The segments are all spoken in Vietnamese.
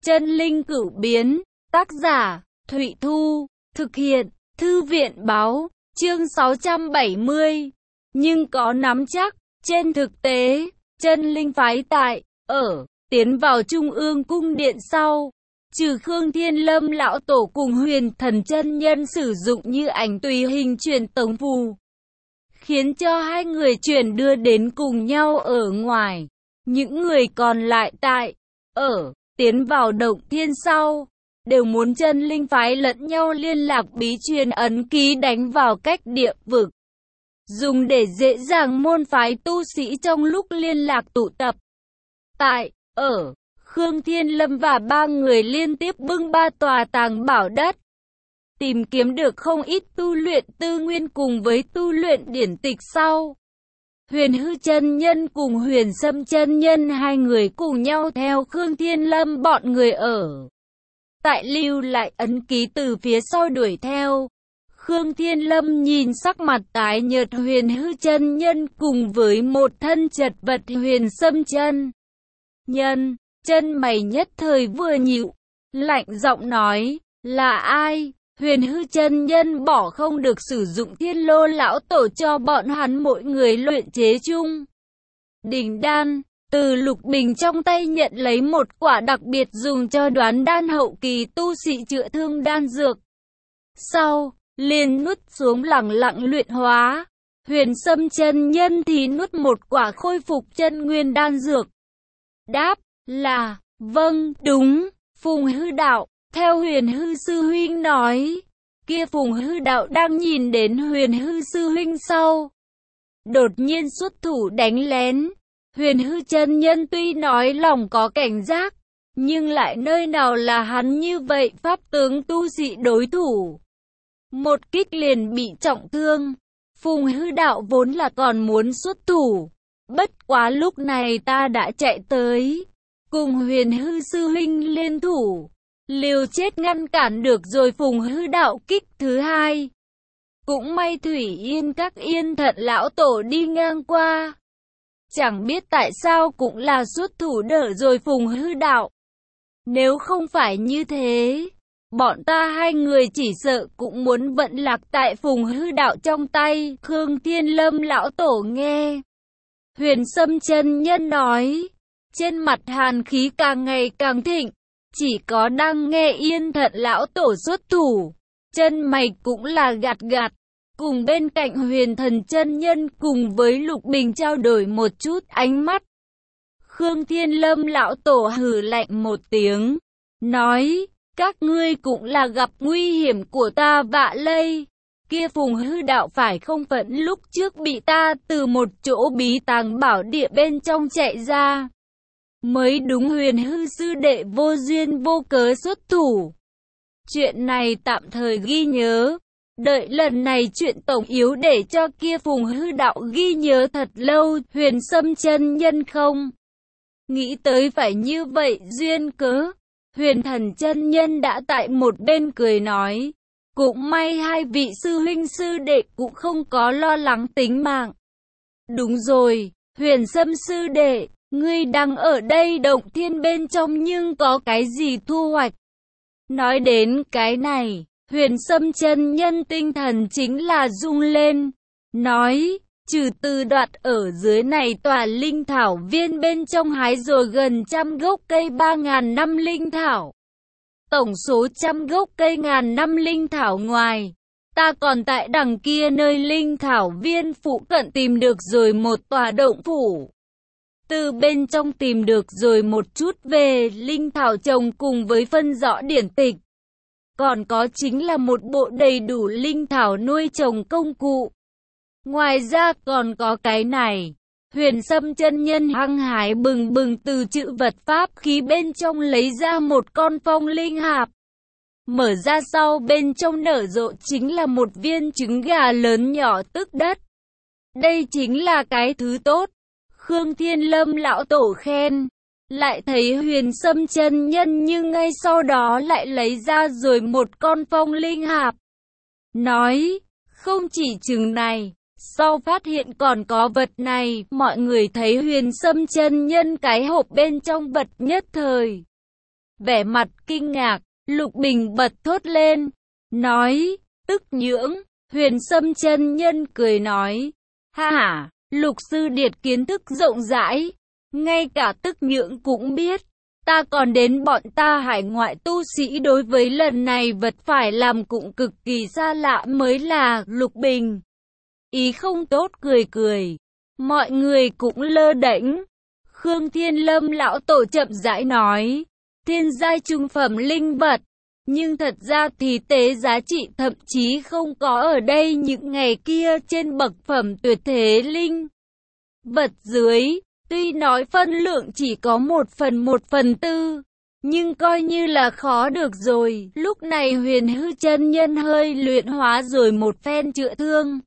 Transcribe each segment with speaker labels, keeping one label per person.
Speaker 1: Chân linh cửu biến, tác giả, Thụy Thu, thực hiện, Thư viện Báo, chương 670. Nhưng có nắm chắc, trên thực tế, chân linh phái tiến vào Trung ương cung điện sau, trừ Khương Thiên Lâm lão tổ cùng Huyền Thần chân nhân sử dụng như ảnh tùy hình truyền tống phù, khiến cho hai người chuyển đưa đến cùng nhau ở ngoài. Những người còn lại tiến vào động thiên sau, đều muốn chân linh phái lẫn nhau liên lạc bí truyền ấn ký đánh vào cách địa vực, dùng để dễ dàng môn phái tu sĩ trong lúc liên lạc tụ tập. Khương Thiên Lâm và ba người liên tiếp bưng ba tòa tàng bảo đất, tìm kiếm được không ít tu luyện tư nguyên cùng với tu luyện điển tịch sau. Huyền Hư chân nhân cùng Huyền Sâm chân nhân hai người cùng nhau theo Khương Thiên Lâm bọn người lưu lại ấn ký từ phía sau đuổi theo. Khương Thiên Lâm nhìn sắc mặt tái nhợt Huyền Hư chân nhân cùng với một thân chật vật Huyền Sâm chân nhân, chân mày nhất thời vừa nhíu, lạnh giọng nói, là ai? Huyền Hư chân nhân bỏ không được sử dụng Thiên Lô lão tổ cho bọn hắn mỗi người luyện chế chung đỉnh đan, từ Lục Bình trong tay nhận lấy một quả đặc biệt dùng cho đoán đan hậu kỳ tu sĩ chữa thương đan dược. Sau, liền nuốt xuống lẳng lặng luyện hóa. Huyền Sâm chân nhân thì nuốt một quả khôi phục chân nguyên đan dược. Đáp là, vâng, đúng, Phùng Hư đạo. Theo Huyền Hư sư huynh nói, kia Phùng Hư đạo đang nhìn đến Huyền Hư sư huynh sau, đột nhiên xuất thủ đánh lén. Huyền Hư chân nhân tuy nói lòng có cảnh giác, nhưng lại nơi nào là hắn như vậy pháp tướng tu sĩ đối thủ. Một kích liền bị trọng thương. Phùng Hư đạo vốn là còn muốn xuất thủ, bất quá lúc này ta đã chạy tới, cùng Huyền Hư sư huynh liên thủ, liều chết ngăn cản được rồi Phùng Hư đạo kích thứ hai. Cũng may Thủy Yên các Yên Thận lão tổ đi ngang qua, chẳng biết tại sao cũng là xuất thủ đỡ rồi Phùng Hư đạo. Nếu không phải như thế, bọn ta hai người chỉ sợ cũng muốn vận lạc tại Phùng Hư đạo trong tay. Khương Thiên Lâm lão tổ nghe Huyền Sâm chân nhân nói, trên mặt hàn khí càng ngày càng thịnh. Chỉ có đang nghe Yên Thận lão tổ xuất thủ, chân mày cũng là gạt gạt, cùng bên cạnh Huyền Thần chân nhân cùng với Lục Bình trao đổi một chút ánh mắt. Khương Thiên Lâm lão tổ hừ lạnh một tiếng, nói, các ngươi cũng là gặp nguy hiểm của ta vạ lây. Kia Phùng Hư đạo phải không phận lúc trước bị ta từ một chỗ bí tàng bảo địa bên trong chạy ra, mới đúng. Huyền Hư sư đệ vô duyên vô cớ xuất thủ. Chuyện này tạm thời ghi nhớ, đợi lần này chuyện tổng yếu để cho kia Phùng Hư đạo ghi nhớ thật lâu. Huyền Sâm chân nhân không nghĩ tới phải như vậy duyên cớ. Huyền Thần chân nhân đã tại một bên cười nói, cũng may hai vị sư huynh sư đệ cũng không có lo lắng tính mạng. Đúng rồi, Huyền Sâm sư đệ, ngươi đang ở đây động thiên bên trong nhưng có cái gì thu hoạch? Nói đến cái này, Huyền Sâm chân nhân tinh thần chính là rung lên, nói, trừ từ đoạt ở dưới này tòa linh thảo viên bên trong hái rồi gần 100 gốc cây 3.000 năm linh thảo. Tổng số 100 gốc cây 1.000 năm linh thảo ngoài, ta còn tại đằng kia nơi linh thảo viên phụ cận tìm được rồi một tòa động phủ. Từ bên trong tìm được rồi một chút về linh thảo trồng cùng với phân rõ điển tịch. Còn có chính là một bộ đầy đủ linh thảo nuôi trồng công cụ. Ngoài ra còn có cái này. Huyền Sâm chân nhân hăng hái bừng bừng từ chữ vật pháp khí bên trong lấy ra một con phong linh hạp. Mở ra sau bên trong nở rộ chính là một viên trứng gà lớn nhỏ tức đất. Đây chính là cái thứ tốt. Khương Thiên Lâm lão tổ khen, lại thấy Huyền Sâm chân nhân nhưng ngay sau đó lại lấy ra rồi một con phong linh hạp. Nói, không chỉ chừng này, sau phát hiện còn có vật này, mọi người thấy Huyền Sâm chân nhân cái hộp bên trong vật nhất thời Vẻ mặt kinh ngạc, Lục Bình bật thốt lên, nói, Tức Nhưỡng. Huyền Sâm chân nhân cười nói, ha ha, Lục sư điệt kiến thức rộng rãi, ngay cả Tức Nhưỡng cũng biết. Ta còn đến bọn ta hải ngoại tu sĩ đối với lần này vật phải làm cũng cực kỳ xa lạ mới là. Lục Bình ý không tốt cười cười, mọi người cũng lơ đễnh. Khương Thiên Lâm lão tổ chậm rãi nói, thiên giai trung phẩm linh vật, nhưng thật ra thì tế giá trị thậm chí không có ở đây những ngày kia trên bậc phẩm tuyệt thế linh vật dưới. Tuy nói phân lượng chỉ có 1/4, nhưng coi như là khó được rồi. Lúc này Huyền Hư chân nhân hơi luyện hóa rồi một phen chữa thương,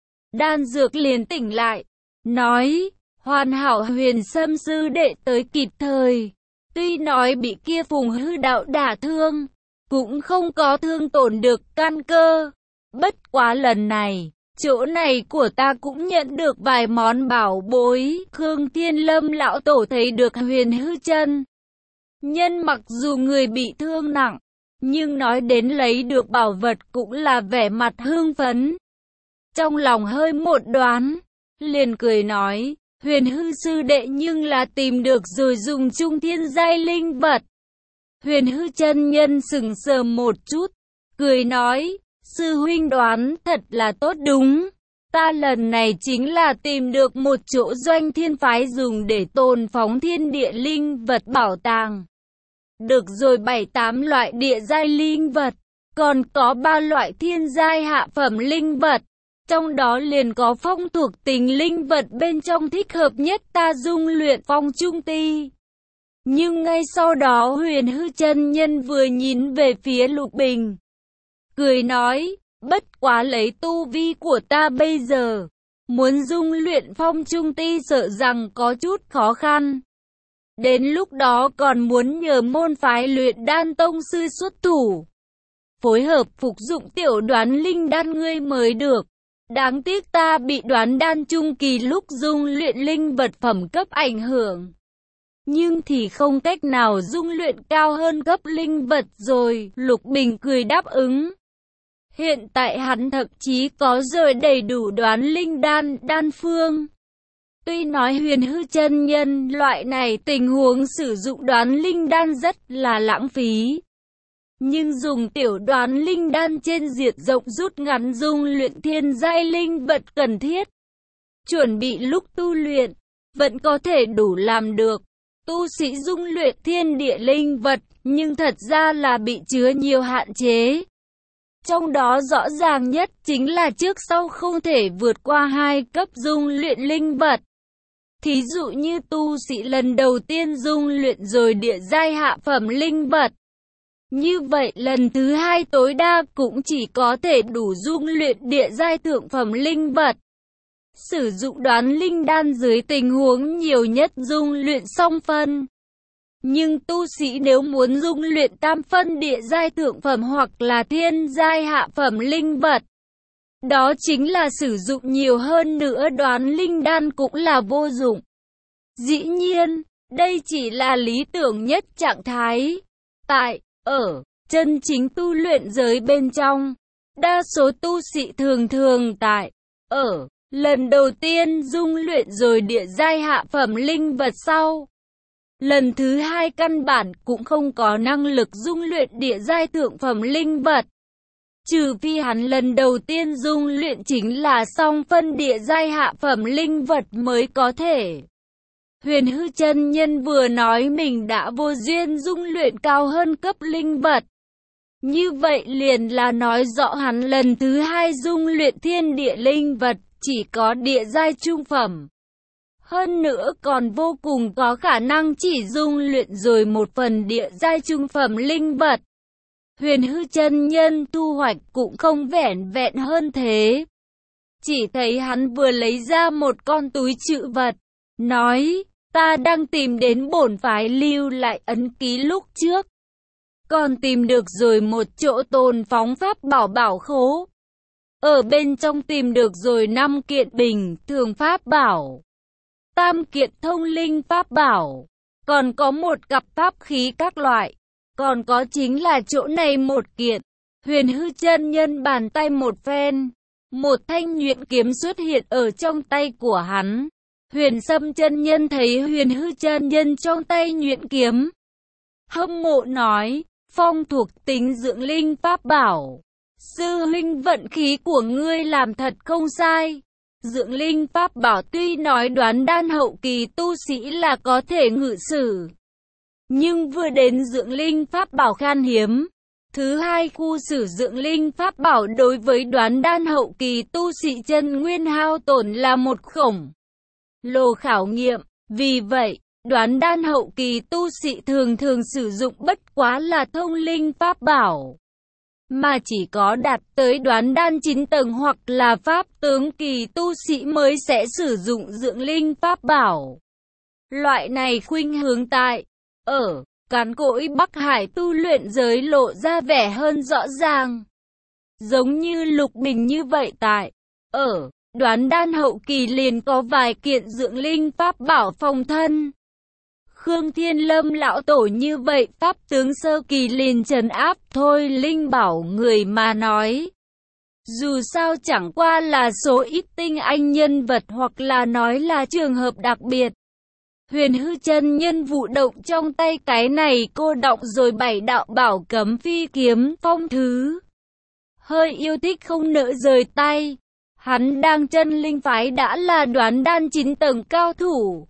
Speaker 1: đan dược liền tỉnh lại, nói, hoàn hảo Huyền Sâm sư đệ tới kịp thời. Tuy nói bị kia Phùng Hư đạo đả thương, cũng không có thương tổn được căn cơ. Bất quá lần này, chỗ này của ta cũng nhận được vài món bảo bối. Khương Thiên Lâm lão tổ thấy được Huyền Hư chân nhân mặc dù người bị thương nặng, nhưng nói đến lấy được bảo vật cũng là vẻ mặt hưng phấn. Trong lòng hơi một đoán, liền cười nói, Huyền Hư sư đệ nhưng là tìm được rồi dùng chung thiên giai linh vật. Huyền Hư chân nhân sững sờ một chút, cười nói, sư huynh đoán thật là tốt đúng. Ta lần này chính là tìm được một chỗ doanh thiên phái dùng để tồn phóng thiên địa linh vật bảo tàng. Được rồi 7-8 loại địa giai linh vật, còn có 3 loại thiên giai hạ phẩm linh vật. Trong đó liền có phong thuộc tính linh vật bên trong thích hợp nhất ta dung luyện phong trung ti. Nhưng ngay sau đó Huyền Hư chân nhân vừa nhìn về phía Lục Bình, cười nói, bất quá lấy tu vi của ta bây giờ, muốn dung luyện phong trung ti sợ rằng có chút khó khăn. Đến lúc đó còn muốn nhờ môn phái luyện đan tông sư xuất thủ, phối hợp phục dụng tiểu đoán linh đan ngươi mới được. Đáng tiếc ta bị đoán đan trung kỳ lúc dung luyện linh vật phẩm cấp ảnh hưởng, nhưng thì không cách nào dung luyện cao hơn cấp linh vật rồi. Lục Bình cười đáp ứng. Hiện tại hắn thậm chí có rồi đầy đủ đoán linh đan, đan phương. Tuy nói Huyền Hư chân nhân loại này tình huống sử dụng đoán linh đan rất là lãng phí, nhưng dùng tiểu đoán linh đan trên diện rộng rút ngắn dung luyện thiên giai linh vật cần thiết, chuẩn bị lúc tu luyện, vẫn có thể đủ làm được. Tu sĩ dung luyện thiên địa linh vật, nhưng thật ra là bị chứa nhiều hạn chế. Trong đó rõ ràng nhất chính là trước sau không thể vượt qua 2 cấp dung luyện linh vật. Thí dụ như tu sĩ lần đầu tiên dung luyện rồi địa giai hạ phẩm linh vật, như vậy lần thứ 2 tối đa cũng chỉ có thể đủ dung luyện địa giai thượng phẩm linh vật. Sử dụng đoán linh đan dưới tình huống nhiều nhất dung luyện song phân. Nhưng tu sĩ nếu muốn dung luyện tam phân địa giai thượng phẩm hoặc là thiên giai hạ phẩm linh vật, đó chính là sử dụng nhiều hơn nữa đoán linh đan cũng là vô dụng. Dĩ nhiên, đây chỉ là lý tưởng nhất trạng thái. Ở chân chính tu luyện giới bên trong, đa số tu sĩ thường lần đầu tiên dung luyện rồi địa giai hạ phẩm linh vật sau, lần thứ 2 căn bản cũng không có năng lực dung luyện địa giai thượng phẩm linh vật. Trừ phi hắn lần đầu tiên dung luyện chính là song phân địa giai hạ phẩm linh vật mới có thể. Huyền Hư chân nhân vừa nói mình đã vô duyên dung luyện cao hơn cấp linh vật, như vậy liền là nói rõ hắn lần thứ 2 dung luyện thiên địa linh vật chỉ có địa giai trung phẩm. Hơn nữa còn vô cùng có khả năng chỉ dung luyện rồi một phần địa giai trung phẩm linh vật. Huyền Hư chân nhân thu hoạch cũng không vẻn vẹn hơn thế. Chỉ thấy hắn vừa lấy ra một con túi trữ vật, nói, ta đang tìm đến bổn phái lưu lại ấn ký lúc trước. Còn tìm được rồi một chỗ tồn phóng pháp bảo bảo khố. Ở bên trong tìm được rồi 5 kiện bình thường pháp bảo, 3 kiện thông linh pháp bảo, còn có một cặp pháp khí các loại. Còn có chính là chỗ này một kiện. Huyền Hư chân nhân bàn tay một phen, một thanh nhuyễn kiếm xuất hiện ở trong tay của hắn. Huyền Sâm chân nhân thấy Huyền Hư chân nhân trong tay nhuyễn kiếm, hâm mộ nói, phong thuộc tính dưỡng linh pháp bảo. Sư huynh, vận khí của ngươi làm thật không sai. Dưỡng linh pháp bảo tuy nói đoán đan hậu kỳ tu sĩ là có thể ngự sử, nhưng vừa đến dưỡng linh pháp bảo khan hiếm. Thứ hai, khu sử dưỡng linh pháp bảo đối với đoán đan hậu kỳ tu sĩ chân nguyên hao tổn là một khổng lồ khảo nghiệm. Vì vậy, đoán đan hậu kỳ tu sĩ thường sử dụng bất quá là thông linh pháp bảo, mà chỉ có đạt tới đoán đan 9 tầng hoặc là pháp tướng kỳ tu sĩ mới sẽ sử dụng dưỡng linh pháp bảo. Loại này khuynh hướng tại ở càn cỗi Bắc Hải tu luyện giới lộ ra vẻ hơn rõ ràng. Giống như Lục Bình như vậy tại ở đoán đan hậu kỳ liền có vài kiện dưỡng linh pháp bảo phòng thân. Khương Thiên Lâm lão tổ như vậy pháp tướng sơ kỳ liền trấn áp thôi linh bảo người mà nói. Dù sao chẳng qua là số ít tinh anh nhân vật hoặc là nói là trường hợp đặc biệt. Huyền Hư chân nhân vụ động trong tay cái này cô đọng rồi 7 đạo bảo cấm phi kiếm phong thứ. Hơi yêu thích không nỡ rời tay. Hắn đang chân linh phái đã là đoán đan 9 tầng cao thủ.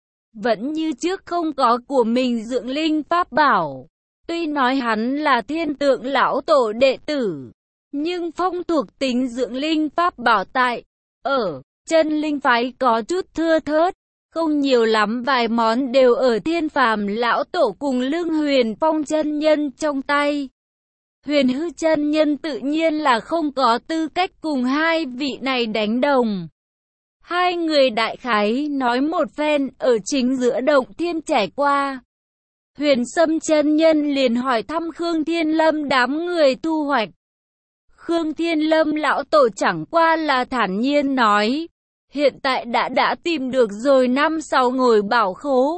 Speaker 1: Vẫn như trước không có của mình dưỡng linh pháp bảo. Tuy nói hắn là thiên tượng lão tổ đệ tử, nhưng phong thuộc tính dưỡng linh pháp bảo tại ở chân linh phái có chút thưa thớt. Không nhiều lắm, vài món đều ở Thiên Phàm lão tổ cùng Lương Huyền Phong chân nhân trong tay. Huyền Hư chân nhân tự nhiên là không có tư cách cùng hai vị này đánh đồng. Hai người đại khái nói một phen ở chính giữa động thiên trải qua. Huyền Sâm chân nhân liền hỏi thăm Khương Thiên Lâm đám người thu hoạch. Khương Thiên Lâm lão tổ chẳng qua là thản nhiên nói, hiện tại đã tìm được rồi 5-6 ngồi bảo khố.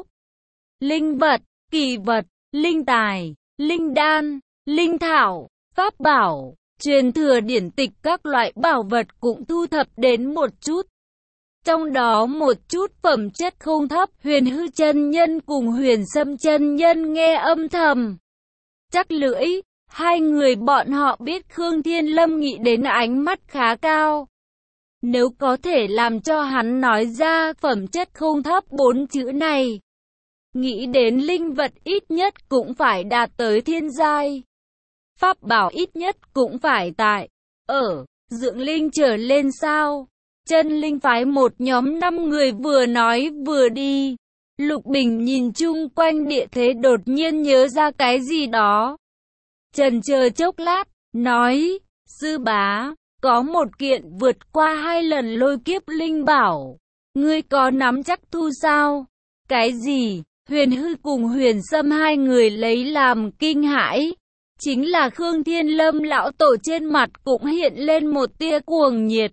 Speaker 1: Linh vật, kỳ vật, linh tài, linh đan, linh thảo, pháp bảo, truyền thừa điển tịch các loại bảo vật cũng thu thập đến một chút. Trong đó một chút phẩm chất không thấp. Huyền Hư chân nhân cùng Huyền Sâm chân nhân nghe âm thầm chắc lưỡi. Hai người bọn họ biết Khương Thiên Lâm nghĩ đến ánh mắt khá cao. Nếu có thể làm cho hắn nói ra phẩm chất không thấp 4 chữ này, nghĩ đến linh vật ít nhất cũng phải đạt tới thiên giai. Pháp bảo ít nhất cũng phải tại ở dưỡng linh trở lên sao. Chân linh phái một nhóm 5 người vừa nói vừa đi. Lục Bình nhìn chung quanh địa thế đột nhiên nhớ ra cái gì đó. Chần chờ chốc lát, nói, sư bá, có một kiện vượt qua 2 lần lôi kiếp linh bảo. Ngươi có nắm chắc thu sao? Cái gì? Huyền Hư cùng Huyền Sâm hai người lấy làm kinh hãi. Chính là Khương Thiên Lâm lão tổ trên mặt cũng hiện lên một tia cuồng nhiệt.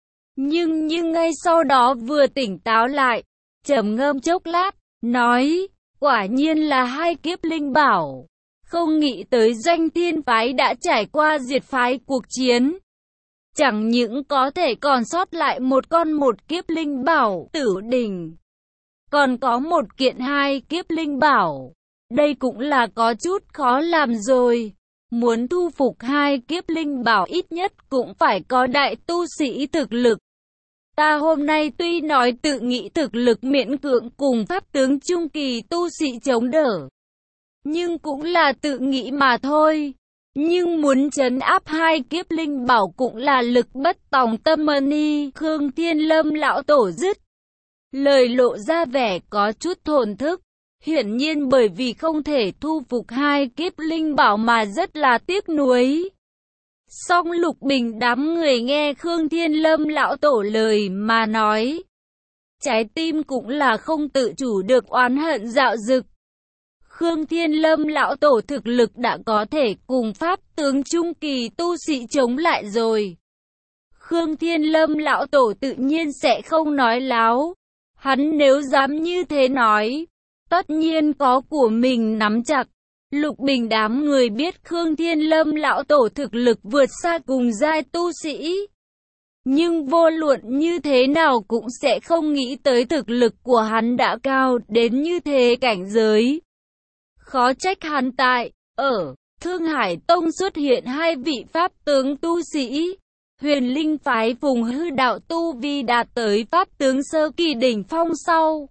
Speaker 1: Nhưng ngay sau đó vừa tỉnh táo lại, trầm ngâm chốc lát, nói, quả nhiên là 2 kiếp linh bảo. Không nghĩ tới Doanh Thiên phái đã trải qua diệt phái cuộc chiến. Chẳng những có thể còn sót lại một kiếp linh bảo Tử Đỉnh, còn có một kiện 2 kiếp linh bảo. Đây cũng là có chút khó làm rồi. Muốn thu phục 2 kiếp linh bảo ít nhất cũng phải có đại tu sĩ thực lực. Ta hôm nay tuy nói tự nghĩ thực lực miễn cưỡng cùng pháp tướng trung kỳ tu sĩ chống đỡ, nhưng cũng là tự nghĩ mà thôi. Nhưng muốn trấn áp 2 kiếp linh bảo cũng là lực bất tòng tâm ni. Khương Thiên Lâm lão tổ dứt lời lộ ra vẻ có chút thổn thức. Hiển nhiên bởi vì không thể thu phục 2 kiếp linh bảo mà rất là tiếc nuối. Song Lục Bình đám người nghe Khương Thiên Lâm lão tổ lời mà nói, trái tim cũng là không tự chủ được oán hận dạo dực. Khương Thiên Lâm lão tổ thực lực đã có thể cùng pháp tướng trung kỳ tu sĩ chống lại rồi. Khương Thiên Lâm lão tổ tự nhiên sẽ không nói láo. Hắn nếu dám như thế nói, tất nhiên có của mình nắm chặt. Lục Bình đám người biết Khương Thiên Lâm lão tổ thực lực vượt xa cùng giai tu sĩ. Nhưng vô luận như thế nào cũng sẽ không nghĩ tới thực lực của hắn đã cao đến như thế cảnh giới. Khó trách hắn tại, ở Thương Hải Tông xuất hiện hai vị pháp tướng tu sĩ. Huyền Linh phái Phùng Hư đạo tu vi đạt tới pháp tướng sơ kỳ đỉnh phong sau.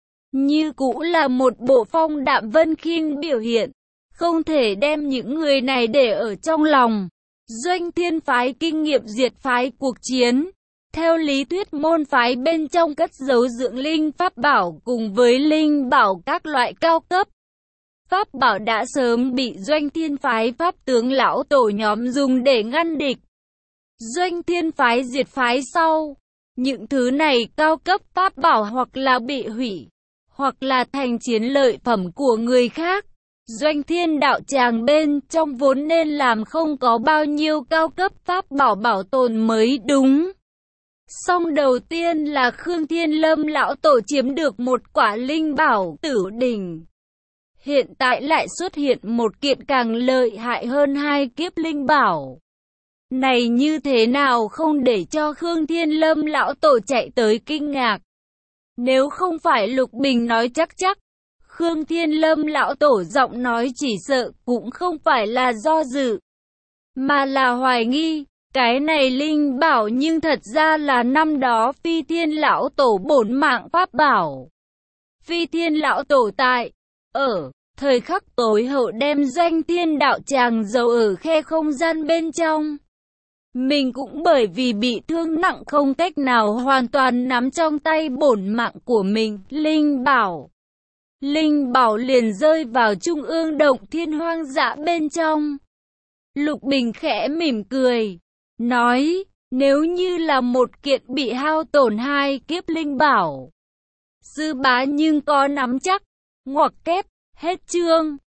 Speaker 1: Như cũ là một bộ phong đạm vân khiên biểu hiện. Không thể đem những người này để ở trong lòng. Doanh Thiên phái kinh nghiệm diệt phái cuộc chiến. Theo lý thuyết môn phái bên trong cất giấu dưỡng linh pháp bảo cùng với linh bảo các loại cao cấp. Pháp bảo đã sớm bị Doanh Thiên phái pháp tướng lão tổ nhóm dùng để ngăn địch. Doanh Thiên phái diệt phái sau. Những thứ này cao cấp pháp bảo hoặc là bị hủy, hoặc là thành chiến lợi phẩm của người khác. Doanh Thiên đạo tràng bên trong vốn nên làm không có bao nhiêu cao cấp pháp bảo bảo tồn mới đúng. Song đầu tiên là Khương Thiên Lâm lão tổ chiếm được một quả linh bảo Tử Đỉnh. Hiện tại lại xuất hiện một kiện càng lợi hại hơn hai kiếp linh bảo. Này như thế nào không để cho Khương Thiên Lâm lão tổ chạy tới kinh ngạc. Nếu không phải Lục Bình nói chắc, Khương Thiên Lâm lão tổ giọng nói chỉ sợ cũng không phải là do dự, mà là hoài nghi. Cái này linh bảo nhưng thật ra là năm đó Phi Thiên lão tổ bổn mạng pháp bảo. Phi Thiên lão tổ tại, ở thời khắc tối hậu đem Doanh Thiên đạo tràng giấu ở khe không gian bên trong. Mình cũng bởi vì bị thương nặng không cách nào hoàn toàn nắm trong tay bổn mạng của mình, linh bảo. Linh bảo liền rơi vào trung ương động thiên hoang dã bên trong. Lục Bình khẽ mỉm cười, nói, nếu như là một kiện bị hao tổn hai kiếp linh bảo, sư bá nhưng có nắm chắc. Ngoặc kép, hết chương.